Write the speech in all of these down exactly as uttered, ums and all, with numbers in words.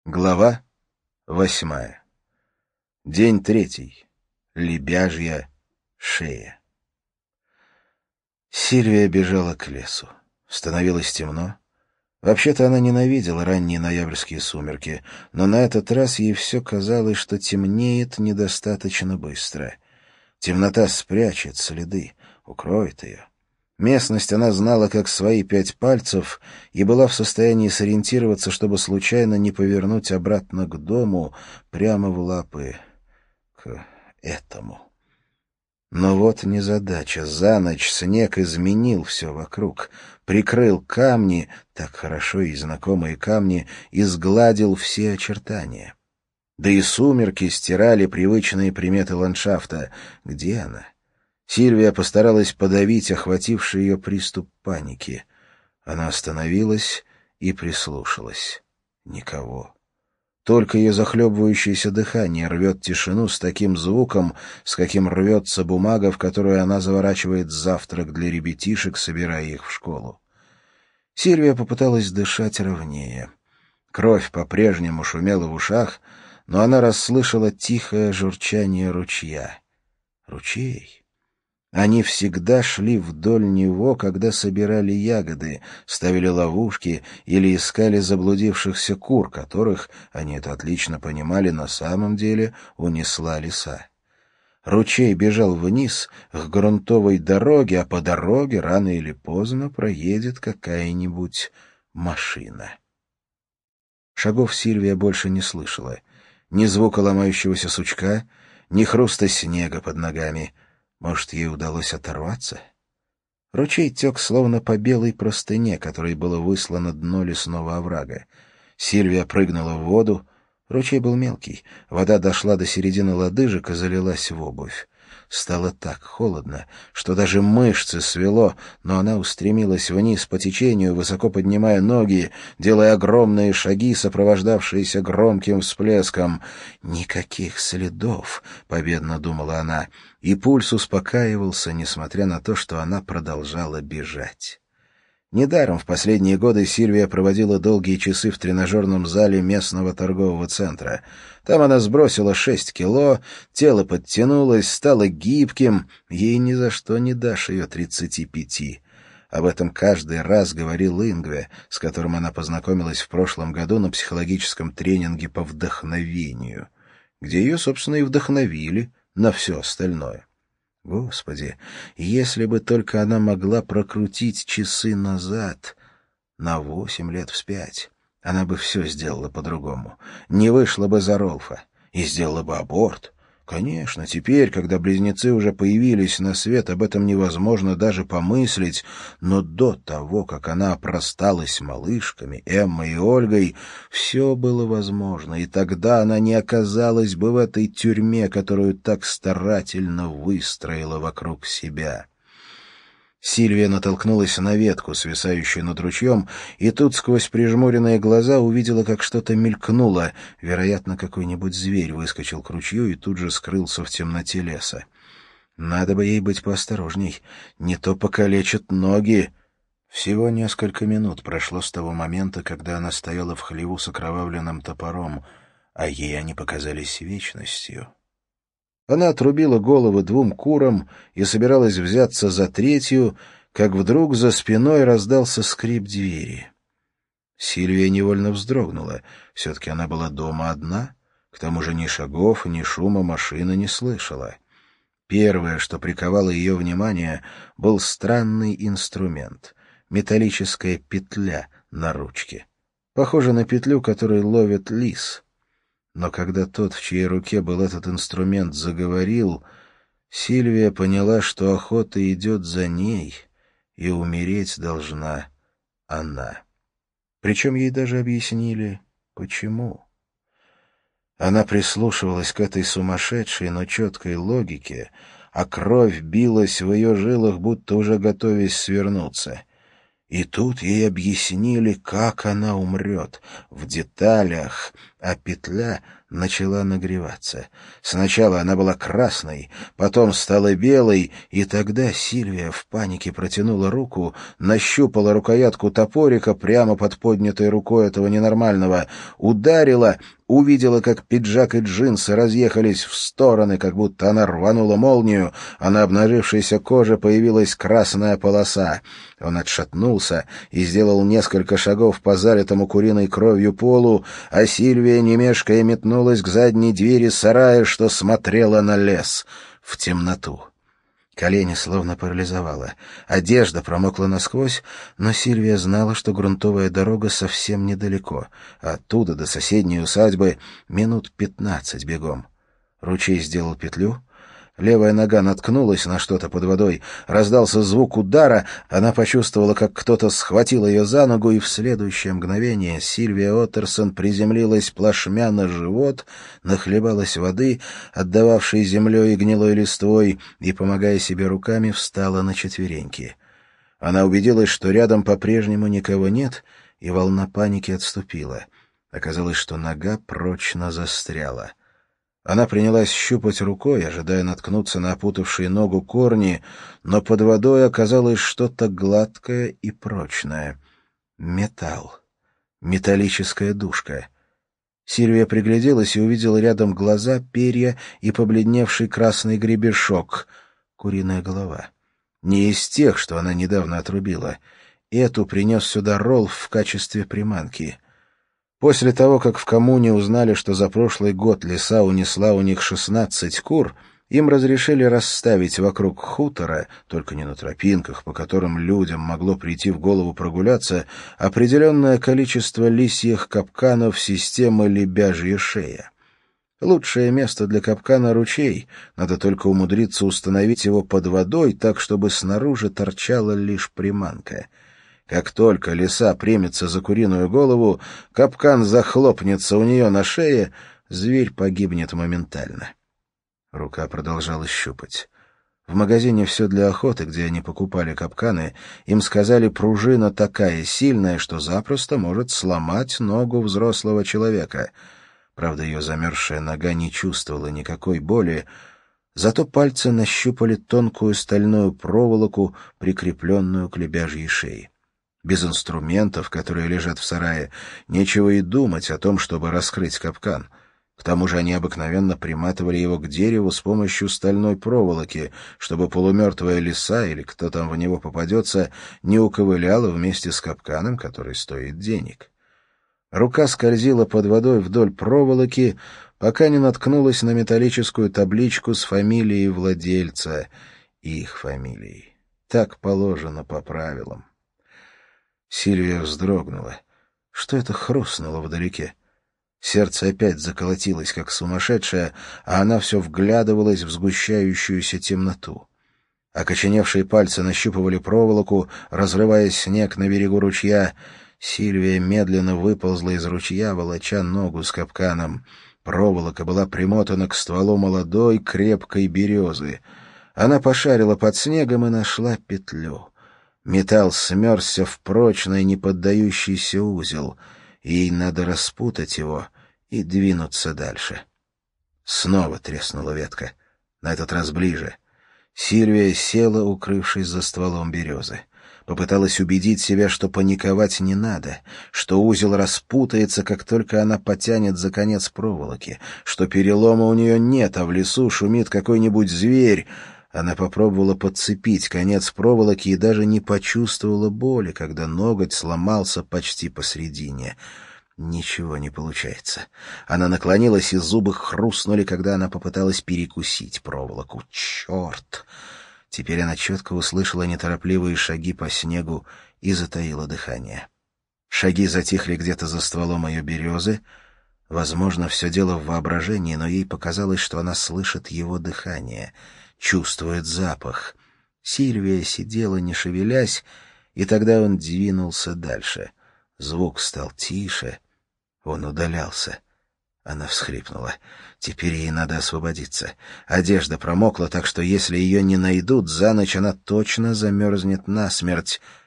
Глава восьмая. День третий. Лебяжья шея. Сильвия бежала к лесу. Становилось темно. Вообще-то она ненавидела ранние ноябрьские сумерки, но на этот раз ей все казалось, что темнеет недостаточно быстро. Темнота спрячет следы, укроет ее. Местность она знала как свои пять пальцев и была в состоянии сориентироваться, чтобы случайно не повернуть обратно к дому, прямо в лапы к этому. Но вот незадача. За ночь снег изменил все вокруг, прикрыл камни, так хорошо и знакомые камни, и сгладил все очертания. Да и сумерки стирали привычные приметы ландшафта. Где она? Сильвия постаралась подавить охвативший ее приступ паники. Она остановилась и прислушалась. Никого. Только ее захлебывающееся дыхание рвет тишину с таким звуком, с каким рвется бумага, в которую она заворачивает завтрак для ребятишек, собирая их в школу. Сильвия попыталась дышать ровнее. Кровь по-прежнему шумела в ушах, но она расслышала тихое журчание ручья. Ручей? Они всегда шли вдоль него, когда собирали ягоды, ставили ловушки или искали заблудившихся кур, которых, они это отлично понимали, на самом деле унесла лиса. Ручей бежал вниз к грунтовой дороге, а по дороге рано или поздно проедет какая-нибудь машина. Шагов Сильвия больше не слышала. Ни звука ломающегося сучка, ни хруста снега под ногами. Может, ей удалось оторваться? Ручей тек словно по белой простыне, которой было выслано дно лесного оврага. Сильвия прыгнула в воду. Ручей был мелкий. Вода дошла до середины лодыжек и залилась в обувь. Стало так холодно, что даже мышцы свело, но она устремилась вниз по течению, высоко поднимая ноги, делая огромные шаги, сопровождавшиеся громким всплеском. «Никаких следов», — победно думала она, и пульс успокаивался, несмотря на то, что она продолжала бежать. Недаром в последние годы Сильвия проводила долгие часы в тренажерном зале местного торгового центра. Там она сбросила шесть кило, тело подтянулось, стало гибким, ей ни за что не дашь ее тридцати пяти. Об этом каждый раз говорил Ингве, с которым она познакомилась в прошлом году на психологическом тренинге по вдохновению, где ее, собственно, и вдохновили на все остальное. Господи, если бы только она могла прокрутить часы назад, на восемь лет вспять, она бы все сделала по-другому. Не вышла бы за Ролфа и сделала бы аборт. Конечно, теперь, когда близнецы уже появились на свет, об этом невозможно даже помыслить, но до того, как она опросталась малышками, Эммой и Ольгой, все было возможно, и тогда она не оказалась бы в этой тюрьме, которую так старательно выстроила вокруг себя. Сильвия натолкнулась на ветку, свисающую над ручьем, и тут сквозь прижмуренные глаза увидела, как что-то мелькнуло. Вероятно, какой-нибудь зверь выскочил к ручью и тут же скрылся в темноте леса. Надо бы ей быть поосторожней, не то покалечат ноги. Всего несколько минут прошло с того момента, когда она стояла в хлеву с окровавленным топором, а ей они показались вечностью. Она отрубила головы двум курам и собиралась взяться за третью, как вдруг за спиной раздался скрип двери. Сильвия невольно вздрогнула. Все-таки она была дома одна, к тому же ни шагов, ни шума машины не слышала. Первое, что приковало ее внимание, был странный инструмент — металлическая петля на ручке. Похоже на петлю, которой ловит лис. Но когда тот, в чьей руке был этот инструмент, заговорил, Сильвия поняла, что охота идет за ней, и умереть должна она. Причем ей даже объяснили, почему. Она прислушивалась к этой сумасшедшей, но четкой логике, а кровь билась в ее жилах, будто уже готовясь свернуться. И тут ей объяснили, как она умрет, в деталях, а петля начала нагреваться. Сначала она была красной, потом стала белой, и тогда Сильвия в панике протянула руку, нащупала рукоятку топорика прямо под поднятой рукой этого ненормального, ударила, увидела, как пиджак и джинсы разъехались в стороны, как будто она рванула молнию, а на обнажившейся коже появилась красная полоса. Он отшатнулся и сделал несколько шагов по залитому куриной кровью полу, а Сильвия, не мешкая, метнулась к задней двери сарая, что смотрела на лес, в темноту. Колени словно парализовало. Одежда промокла насквозь, но Сильвия знала, что грунтовая дорога совсем недалеко. Оттуда до соседней усадьбы минут пятнадцать бегом. Ручей сделал петлю. Левая нога наткнулась на что-то под водой. Раздался звук удара. Она почувствовала, как кто-то схватил ее за ногу, и в следующее мгновение Сильвия Оттерсон приземлилась плашмя на живот, нахлебалась воды, отдававшей землей и гнилой листвой, и, помогая себе руками, встала на четвереньки. Она убедилась, что рядом по-прежнему никого нет, и волна паники отступила. Оказалось, что нога прочно застряла. Она принялась щупать рукой, ожидая наткнуться на опутавшие ногу корни, но под водой оказалось что-то гладкое и прочное. Металл. Металлическая душка. Сильвия пригляделась и увидела рядом глаза, перья и побледневший красный гребешок. Куриная голова. Не из тех, что она недавно отрубила. Эту принес сюда Ролф в качестве приманки. После того, как в коммуне узнали, что за прошлый год лиса унесла у них шестнадцать кур, им разрешили расставить вокруг хутора, только не на тропинках, по которым людям могло прийти в голову прогуляться, определенное количество лисьих капканов системы «Лебяжья шея». Лучшее место для капкана — ручей, надо только умудриться установить его под водой так, чтобы снаружи торчала лишь приманка. Как только лиса примется за куриную голову, капкан захлопнется у нее на шее, зверь погибнет моментально. Рука продолжала щупать. В магазине «Все для охоты», где они покупали капканы, им сказали, пружина такая сильная, что запросто может сломать ногу взрослого человека. Правда, ее замерзшая нога не чувствовала никакой боли, зато пальцы нащупали тонкую стальную проволоку, прикрепленную к лебяжьей шее. Без инструментов, которые лежат в сарае, нечего и думать о том, чтобы раскрыть капкан. К тому же они обыкновенно приматывали его к дереву с помощью стальной проволоки, чтобы полумертвая лиса или кто там в него попадется не уковыляла вместе с капканом, который стоит денег. Рука скользила под водой вдоль проволоки, пока не наткнулась на металлическую табличку с фамилией владельца, их фамилией. Так положено по правилам. Сильвия вздрогнула. Что это хрустнуло вдалеке? Сердце опять заколотилось, как сумасшедшее, а она все вглядывалась в сгущающуюся темноту. Окоченевшие пальцы нащупывали проволоку, разрывая снег на берегу ручья. Сильвия медленно выползла из ручья, волоча ногу с капканом. Проволока была примотана к стволу молодой, крепкой березы. Она пошарила под снегом и нашла петлю. Металл смерзся в прочный, неподдающийся узел. Ей надо распутать его и двинуться дальше. Снова треснула ветка. На этот раз ближе. Сильвия села, укрывшись за стволом березы. Попыталась убедить себя, что паниковать не надо, что узел распутается, как только она потянет за конец проволоки, что перелома у нее нет, а в лесу шумит какой-нибудь зверь. Она попробовала подцепить конец проволоки и даже не почувствовала боли, когда ноготь сломался почти посредине. Ничего не получается. Она наклонилась, и зубы хрустнули, когда она попыталась перекусить проволоку. Черт! Теперь она четко услышала неторопливые шаги по снегу и затаила дыхание. Шаги затихли где-то за стволом ее березы. Возможно, все дело в воображении, но ей показалось, что она слышит его дыхание, чувствует запах. Сильвия сидела, не шевелясь, и тогда он двинулся дальше. Звук стал тише, он удалялся. Она всхлипнула. Теперь ей надо освободиться. Одежда промокла так, что если ее не найдут, за ночь она точно замерзнет насмерть.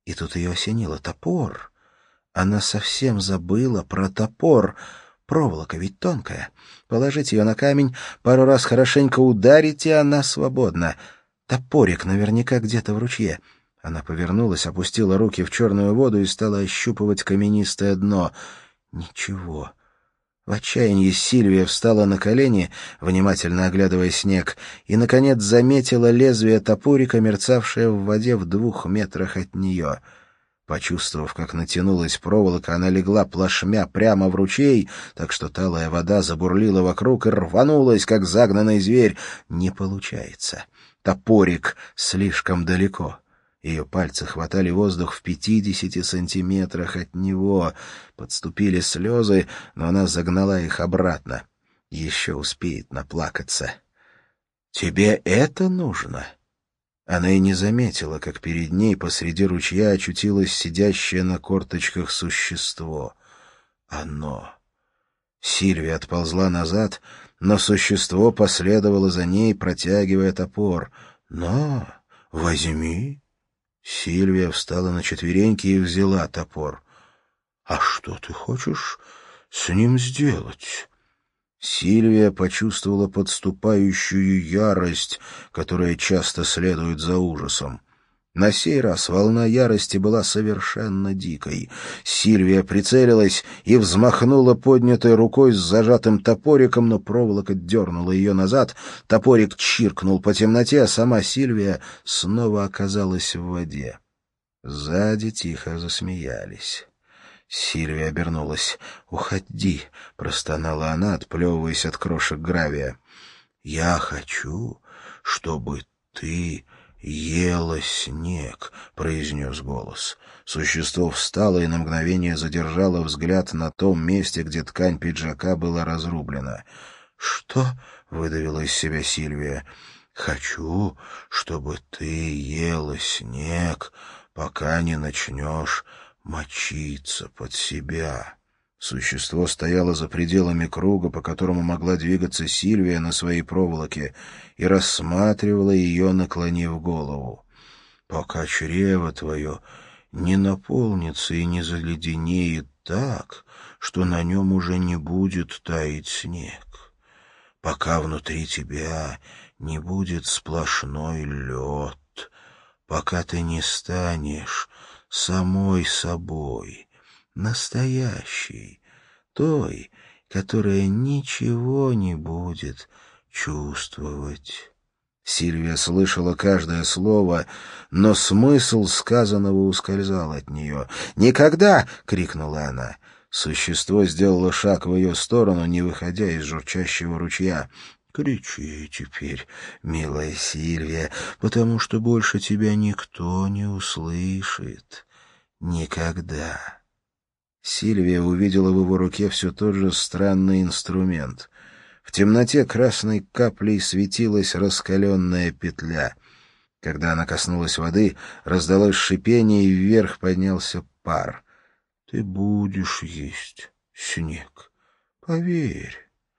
И тут ее осенило: топор. Она совсем забыла про топор. Проволока ведь тонкая. Положить ее на камень, пару раз хорошенько ударить, и она свободна. Топорик наверняка где-то в ручье. Она повернулась, опустила руки в черную воду и стала ощупывать каменистое дно. Ничего. В отчаянии Сильвия встала на колени, внимательно оглядывая снег, и, наконец, заметила лезвие топорика, мерцавшее в воде в двух метрах от нее. Почувствовав, как натянулась проволока, она легла плашмя прямо в ручей, так что талая вода забурлила вокруг и рванулась, как загнанный зверь. Не получается. Топорик слишком далеко. Ее пальцы хватали воздух в пятидесяти сантиметрах от него. Подступили слезы, но она загнала их обратно. Еще успеет наплакаться. «Тебе это нужно?» Она и не заметила, как перед ней посреди ручья очутилось сидящее на корточках существо. Оно. Сильвия отползла назад, но существо последовало за ней, протягивая топор. «На, возьми». Сильвия встала на четвереньки и взяла топор. «А что ты хочешь с ним сделать?» Сильвия почувствовала подступающую ярость, которая часто следует за ужасом. На сей раз волна ярости была совершенно дикой. Сильвия прицелилась и взмахнула поднятой рукой с зажатым топориком, но проволока дернула ее назад, топорик чиркнул по темноте, а сама Сильвия снова оказалась в воде. Сзади тихо засмеялись. Сильвия обернулась. «Уходи!» — простонала она, отплевываясь от крошек гравия. «Я хочу, чтобы ты ела снег», — произнес голос. Существо встало и на мгновение задержало взгляд на том месте, где ткань пиджака была разрублена. «Что?» — выдавила из себя Сильвия. «Хочу, чтобы ты ела снег, пока не начнешь мочиться под себя». Существо стояло за пределами круга, по которому могла двигаться Сильвия на своей проволоке, и рассматривала ее, наклонив голову. «Пока чрево твое не наполнится и не заледенеет так, что на нем уже не будет таять снег, пока внутри тебя не будет сплошной лед, пока ты не станешь самой собой, настоящей, той, которая ничего не будет чувствовать». Сильвия слышала каждое слово, но смысл сказанного ускользал от нее. «Никогда!» — крикнула она. Существо сделало шаг в ее сторону, не выходя из журчащего ручья. «Кричи теперь, милая Сильвия, потому что больше тебя никто не услышит. Никогда». Сильвия увидела в его руке все тот же странный инструмент. В темноте красной каплей светилась раскаленная петля. Когда она коснулась воды, раздалось шипение, и вверх поднялся пар. «Ты будешь есть снег, поверь».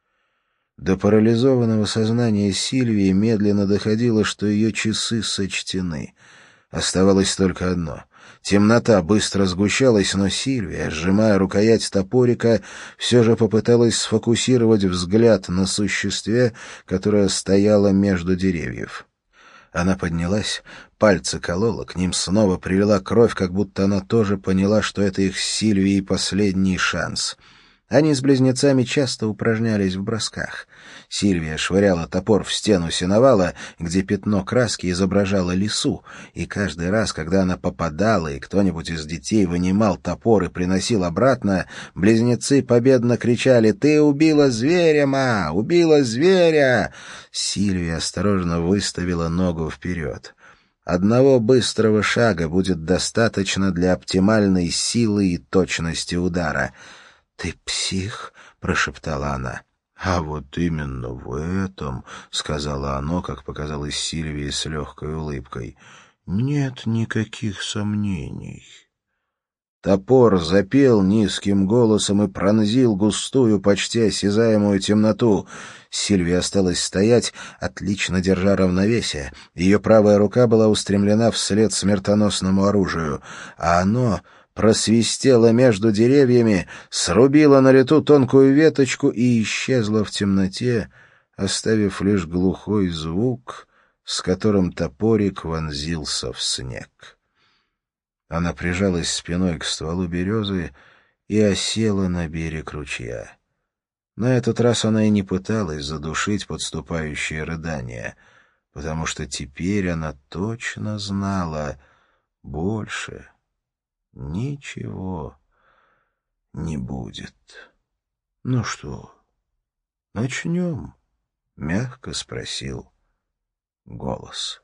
До парализованного сознания Сильвии медленно доходило, что ее часы сочтены. Оставалось только одно. Темнота быстро сгущалась, но Сильвия, сжимая рукоять топорика, все же попыталась сфокусировать взгляд на существе, которое стояло между деревьев. Она поднялась, пальцы колола, к ним снова прилила кровь, как будто она тоже поняла, что это их с Сильвией последний шанс. Они с близнецами часто упражнялись в бросках. Сильвия швыряла топор в стену сеновала, где пятно краски изображало лису, и каждый раз, когда она попадала, и кто-нибудь из детей вынимал топор и приносил обратно, близнецы победно кричали: «Ты убила зверя, ма! Убила зверя!» Сильвия осторожно выставила ногу вперед. Одного быстрого шага будет достаточно для оптимальной силы и точности удара. «Ты псих?» — прошептала она. «А вот именно в этом, — сказала оно, как показалось Сильвии с легкой улыбкой, — нет никаких сомнений». Топор запел низким голосом и пронзил густую, почти осязаемую темноту. Сильвия осталась стоять, отлично держа равновесие. Ее правая рука была устремлена вслед смертоносному оружию, а оно просвистело между деревьями, срубило на лету тонкую веточку и исчезло в темноте, оставив лишь глухой звук, с которым топорик вонзился в снег. Она прижалась спиной к стволу березы и осела на берег ручья. На этот раз она и не пыталась задушить подступающее рыдание, потому что теперь она точно знала: больше ничего не будет. — Ну что, начнем? — мягко спросил голос.